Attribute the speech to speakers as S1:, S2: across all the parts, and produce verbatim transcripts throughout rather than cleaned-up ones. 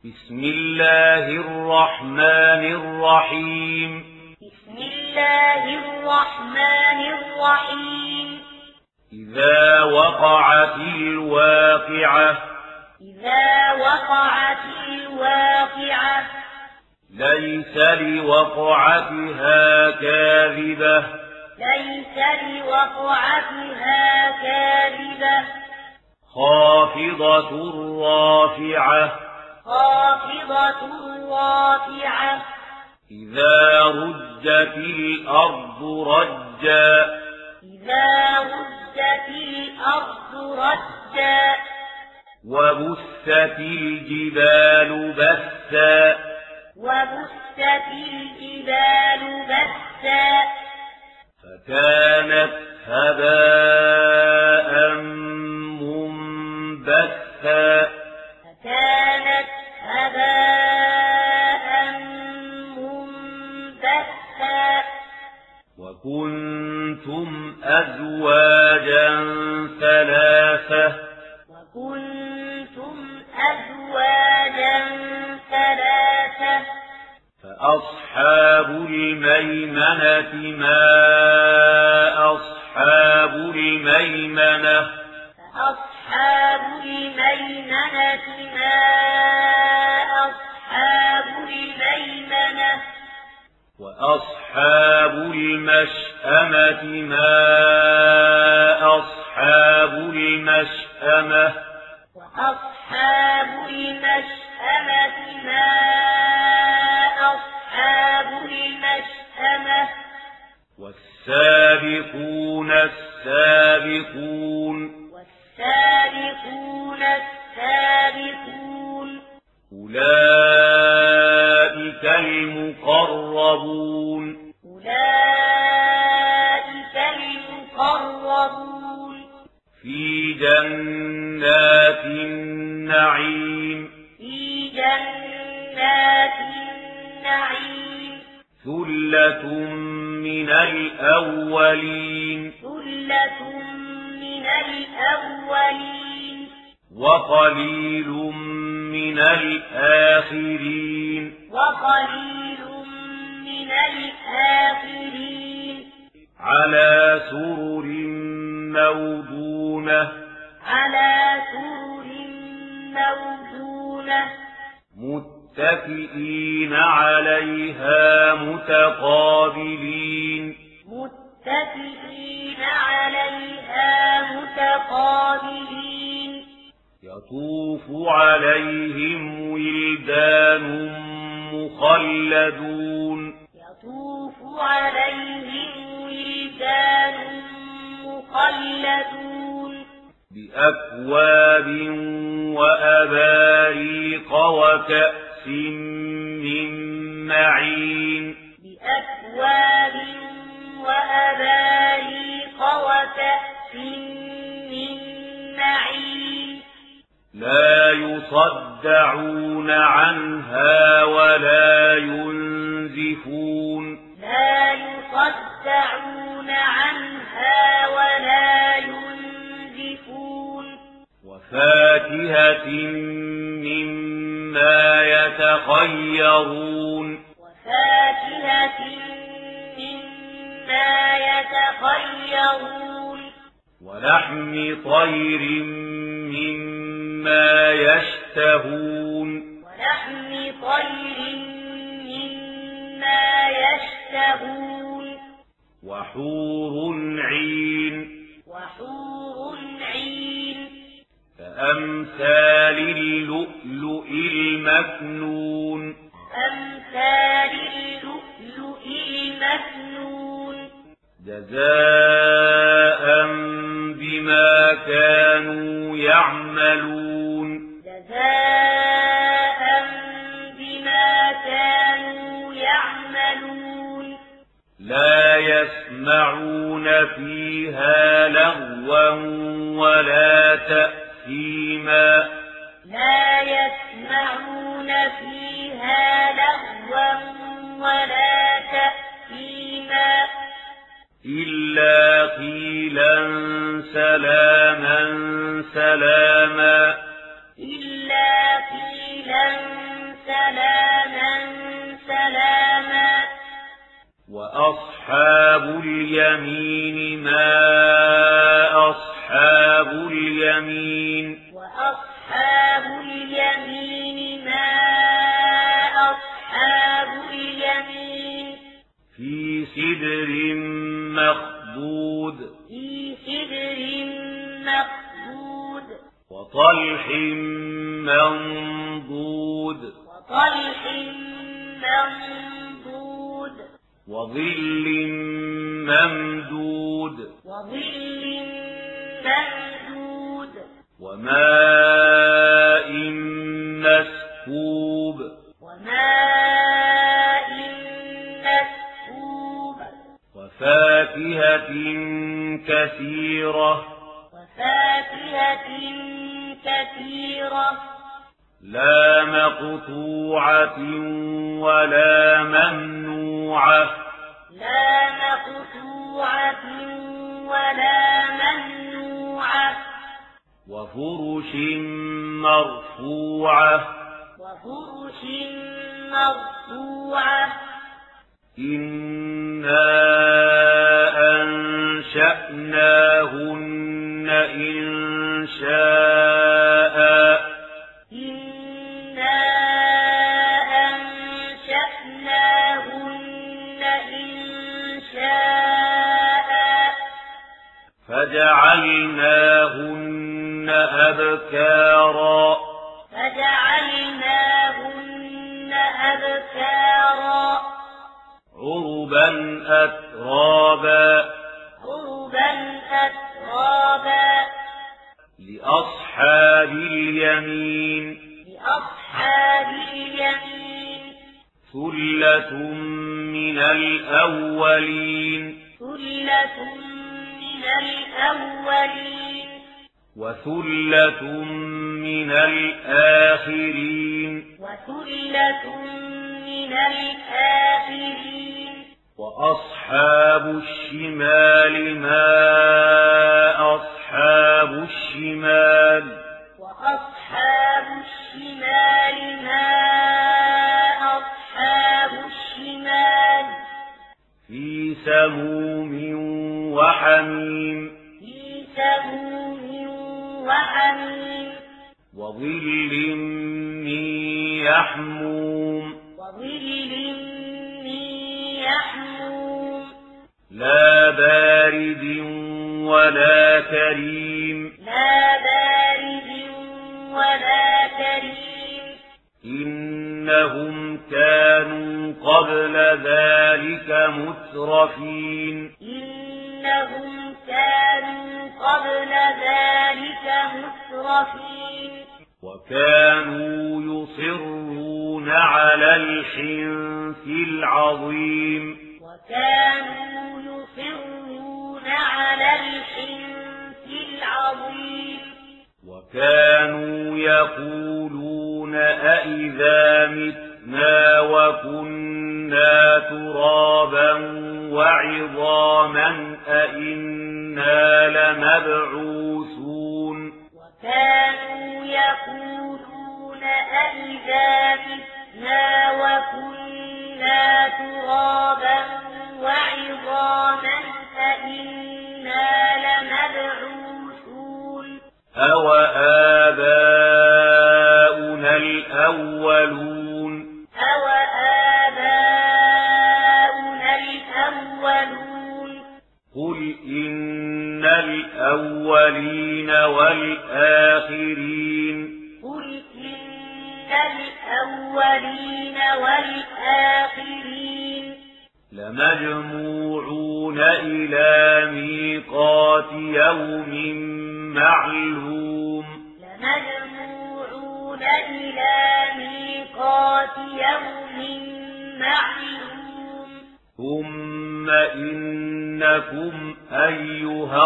S1: بسم الله الرحمن الرحيم
S2: بسم الله الرحمن الرحيم
S1: إذا وقعت الواقعة
S2: إذا وقعت الواقعة
S1: ليس لوقعتها كاذبة
S2: ليس لوقعتها كاذبة
S1: خافضة رافعة
S2: خافضة رافعة
S1: إذا رجت الأرض رجا
S2: إذا رجت الأرض رجا
S1: وبست الجبال بثا
S2: وبست الجبال بثا
S1: فكانت هباء منبثا
S2: فكانت هباء منبثا
S1: وكنتم أزواجا ثلاثة
S2: وكنتم أزواجا ثلاثة
S1: فأصحاب الميمنة ما أصحاب الميمنة
S2: فأصحاب الميمنة ما أصحاب الميمنة
S1: وأصحاب المشأمة ما أصحاب المشأمة
S2: وأصحاب المشأمة ما أصحاب المشأمة
S1: والسابقون السابقون
S2: والسابقون السابقون
S1: أولئك المقربون
S2: أولئك المقربون
S1: في جنات النعيم
S2: في جنات النعيم
S1: ثلة من الأولين
S2: ثلة من الأولين
S1: وقليل من الآخرين
S2: وقليل من الآخرين
S1: على سرر موضونة
S2: على سرر موضونة
S1: متكئين عليها متقابلين
S2: متكئين عليها متقابلين
S1: يطوف عليهم ولدان مخلدون
S2: يطوف عليهم ولدان مخلدون
S1: بأكواب وأباريق وكأس من معين
S2: بأكواب وأباريق وكأس من معين
S1: لا يصدعون عنها ولا ينزفون
S2: لا يصدعون عنها ولا ينزفون
S1: وفاكهة مما يتخيرون
S2: وفاكهة مما يتخيرون
S1: ولحم طير مما يشتهون
S2: ولحم طير مما يشتهون
S1: وحور عين
S2: وحور عين
S1: كأمثال اللؤلؤ المكنون
S2: أمثال اللؤلؤ المكنون
S1: جزاء بما كانوا يعملون
S2: جزاء بما كانوا يعملون
S1: لا يسمعون فيها لغوا ولا تأثيما
S2: لا يسمعون فيها
S1: وأصحاب اليمين ما أصحاب اليمين
S2: وأصحاب اليمين ما أصحاب اليمين
S1: في سدر مخضود
S2: في سدر مخضود
S1: وطلح منضود
S2: وطلح منضود
S1: وظل ممدود
S2: وظل ممدود
S1: وماء مسكوب
S2: وماء مسكوب
S1: وفاكهة كثيرة
S2: وفاكهة كثيرة
S1: لا مقطوعة ولا ممنوعة
S2: لا مقطوعة ولا ممنوعة
S1: وفرش مرفوعة
S2: وفرش مرفوعة
S1: إنا أنشأناهن إنشاء
S2: إنا أنشأناهن إنشاء
S1: فجعلناهن أبكارا
S2: فجعلناهن أبكارا
S1: عربا أترابا
S2: عربا أترابا
S1: لأصحاب اليمين
S2: لأصحاب اليمين
S1: ثلة من الأولين
S2: ثلة من الأولين
S1: وثلة من الآخرين
S2: وثلة من الآخرين
S1: وأصحاب الشمال ما أصحاب الشمال
S2: وأصحاب الشمال ما أصحاب الشمال
S1: في سموم وحميم
S2: في سموم وحميم
S1: وظل من يحموم
S2: وظل من يحموم
S1: لا بارد ولا كريم
S2: لا بارد ولا كريم
S1: إنهم كانوا قبل ذلك مترفين
S2: إنهم كانوا قبل ذلك مترفين
S1: وكانوا يصرون على الحنث العظيم
S2: وكانوا يصرون على الحنث العظيم
S1: وكانوا يقولون أئذا متنا وكنا ترابا وعظاما أئنا لمبعوثون
S2: وكانوا يقولون أئذا متنا وكنا ترابا وعظاما أئنا لمبعوثون
S1: أو آباؤنا الأولون
S2: أو آباؤنا الأولون
S1: قل إن الأولين والآخرين
S2: قل إن الأولين والآخرين
S1: لمجموعون إلى ميقات يوم معلوم
S2: لمجموعون إلى ميقات يوم معلوم
S1: ثم إنكم أيها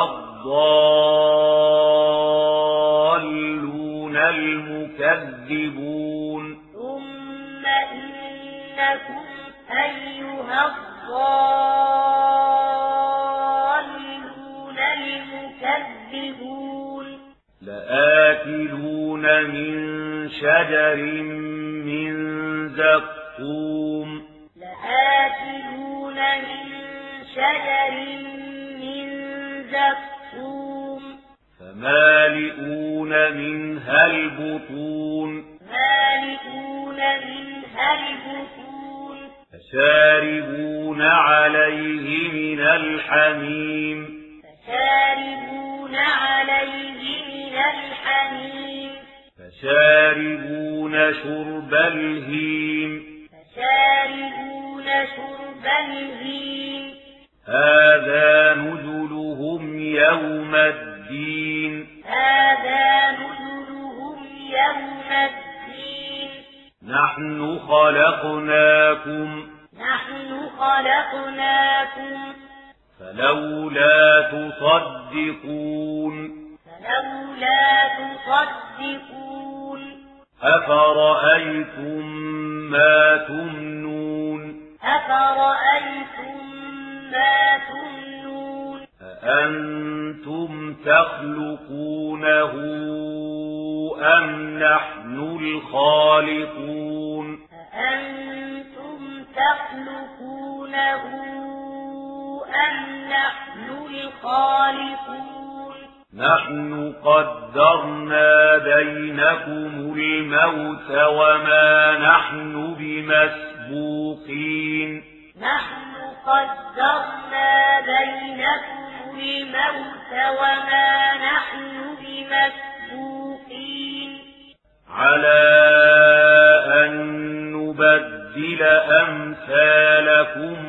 S1: الضالون المكذبون
S2: ثم إنكم أيها الضالون المكذبون
S1: لآكلون من شجر من زقوم
S2: لآكلون من شجر من زقوم
S1: فمالئون منها البطون
S2: مالئون منها البطون
S1: فشاربون عليه من الحميم
S2: فشاربون عليه من الحميم
S1: فشاربون شرب الهيم
S2: فشاربون شرب الهيم
S1: هذا نزلهم يوم الدين
S2: هذا نزلهم يوم الدين
S1: نحن خلقناكم
S2: نحن خلقناكم
S1: فلولا تصدقون
S2: فلولا تصدقون
S1: أفرأيتم ما تمنون
S2: أفرأيتم ما تمنون
S1: أأنتم تخلقونه أم نحن الخالقون
S2: أأنتم تخلقونه أم نحن الخالقون
S1: نحن قدرنا بينكم الموت وما نحن بمسبوقين
S2: نحن قدرنا بينكم الموت وما نحن بمسبوقين
S1: على أن نبدل أمثالكم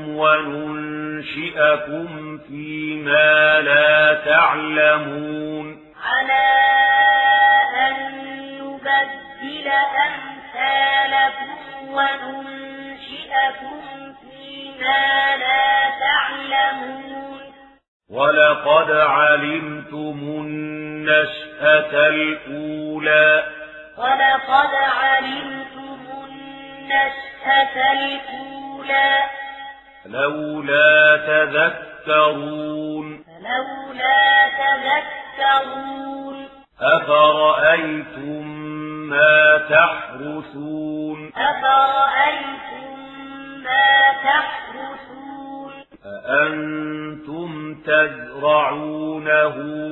S1: وننشئكم فيما لا تعلمون
S2: على أن نبدل أمثالكم وننشئكم فيما لا تعلمون
S1: ولقد علمتم النشأة الأولى
S2: ولقد علمتم النشأة الأولى
S1: لولا تذكرون
S2: فلولا تذكرون
S1: أفرأيتم ما تحرثون
S2: أفرأيتم ما تحرثون
S1: أأنتم تزرعونه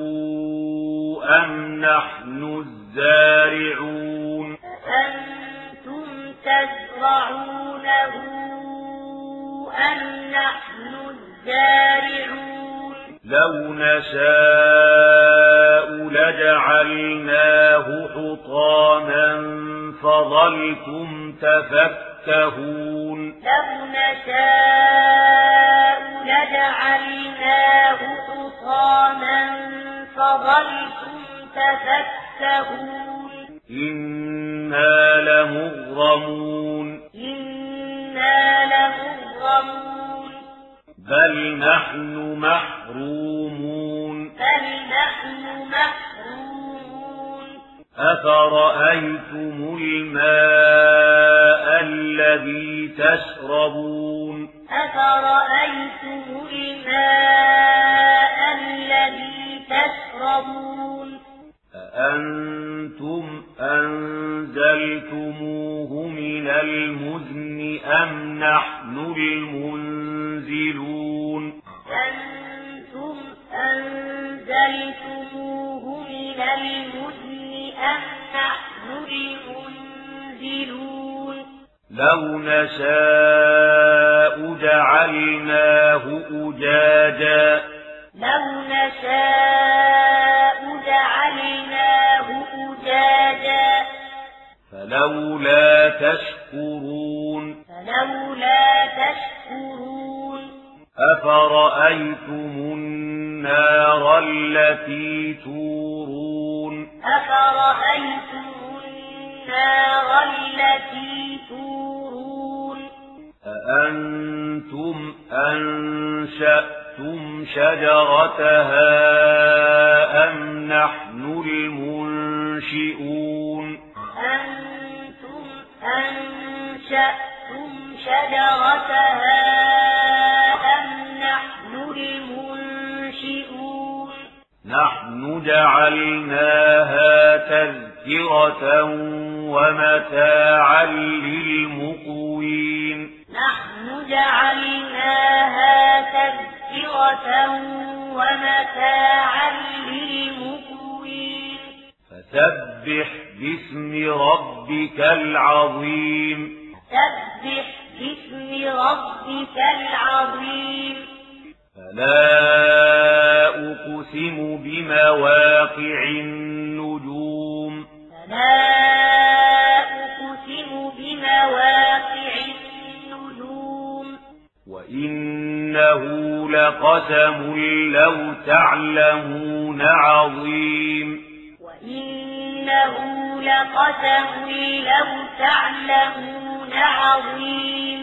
S1: أم نحن الزارعون
S2: أأنتم تزرعونه أم نحن الزارعون
S1: لو نشاء لجعلناه حطاما فظلتم تفكهون
S2: لو نشاء لجعلناه حطاما فظلتم تفكهون
S1: إنا لمغرمون
S2: إنا لمغرمون
S1: بل نحن محرومون
S2: بل نحن محرومون
S1: أفرأيتم الماء الذي تشربون
S2: أفرأيتم الماء الذي تشربون
S1: أأنتم أنزلتموه من المزن أم نحن المنزلون
S2: أنتم أنزلتموه من المزن أم نحن المنزلون
S1: لو نشاء جعلناه أجاجا
S2: لو نشاء جعلناه أجاجا
S1: فلولا تشكرون
S2: فلولا تشكرون
S1: أفرأيتم النار التي تورون
S2: أفرأيتم النار التي تورون
S1: أأنتم أنشأتم شجرتها أم نحن المنشئون
S2: أنتم أنشأتم شجرتها أم نحن المنشئون
S1: نحن جعلناها تذكرة ومتاعا للمقوين
S2: نحن جعلناها تذكرة ومتاعا للمقوين
S1: فسبح باسم ربك العظيم
S2: سبح باسم ربك العظيم
S1: فلا أقسم بمواقع النجوم
S2: فلا أقسم بمواقع النجوم
S1: وإنه لقسم لو تعلمون عظيم
S2: وإنه لقسم لو تعلمون عظيم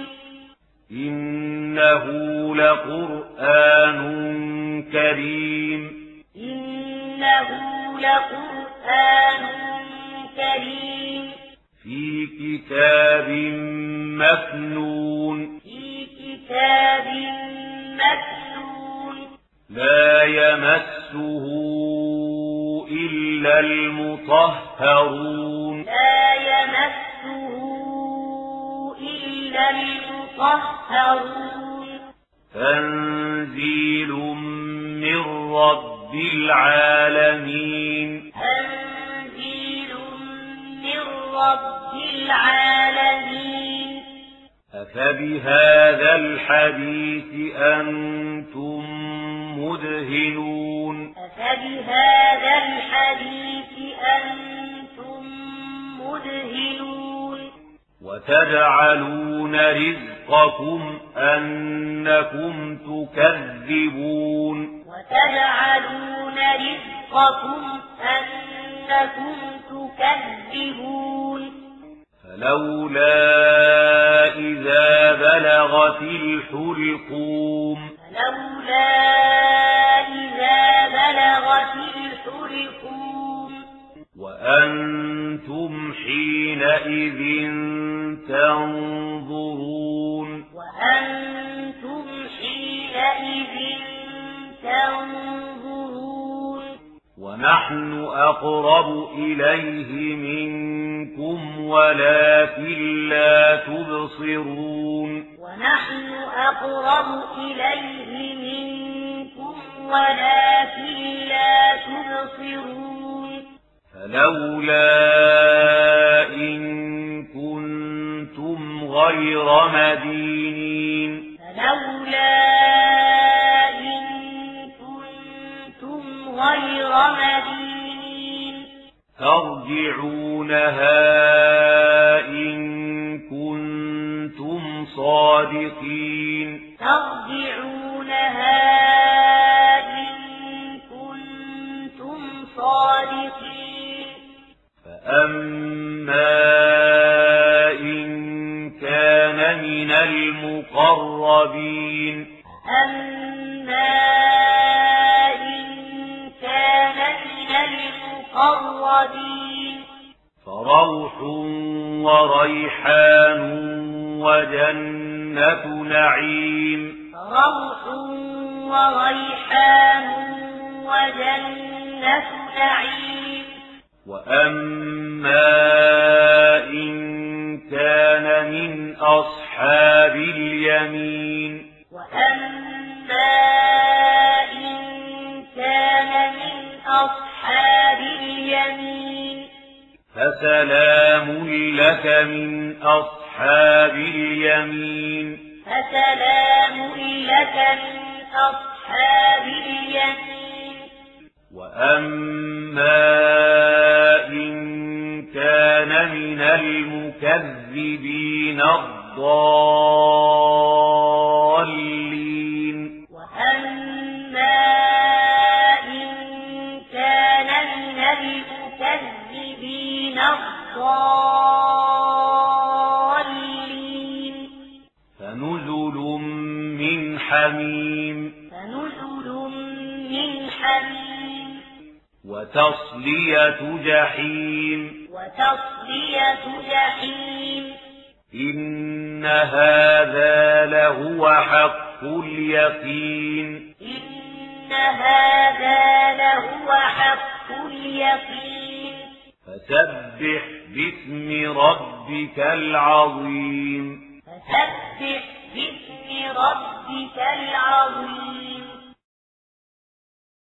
S1: إنه لقرآن كريم
S2: إنه لقرآن كريم
S1: في كتاب مكنون
S2: في كتاب مكنون
S1: لا يمسه إلا المطهرون
S2: لا يمسه إلا المطهرون
S1: تنزيل من رب العالمين
S2: تنزيل من رب العالمين
S1: أفبهذا الحديث أنتم مدهنون
S2: أفبهذا الحديث أنتم مدهنون
S1: وتجعلون رزقكم أنكم تكذبون
S2: وتجعلون رزقكم أنكم تكذبون
S1: فلولا إذا بلغت الحلقوم
S2: فلولا إذا بلغت الحلقوم
S1: وأنتم حينئذ تنظرون
S2: وأنتم حينئذ تنظرون
S1: ونحن أقرب إليه منكم ولكن لا تبصرون
S2: ونحن أقرب إليه منكم ولكن لا تبصرون
S1: فلولا إن كنتم غير مدينين
S2: فلولا إن كنتم غير مدينين
S1: ترجعونها إن كنتم صادقين
S2: ترجعونها إن كنتم صادقين
S1: فأما إن كان من المقربين
S2: أما إن كان من المقربين
S1: فروح وريحان وجنة نعيم
S2: روح وريحان وجنة نعيم
S1: وأما إن كان من أصحاب اليمين
S2: وأما إن كان من أصحاب اليمين
S1: فسلام لك من أصحاب اليمين
S2: فسلام لك من أصحاب اليمين
S1: وأما إن كان من المكذبين الضالين
S2: وأما إن كان من المكذبين الضالين
S1: فنزل من حميم
S2: فنزل من حميم
S1: وتصلية جحيم
S2: وتصلية جحيم
S1: إن هذا لهو حق اليقين
S2: إن هذا لهو حق اليقين
S1: فسبح باسم ربك العظيم
S2: فسبح باسم ربك العظيم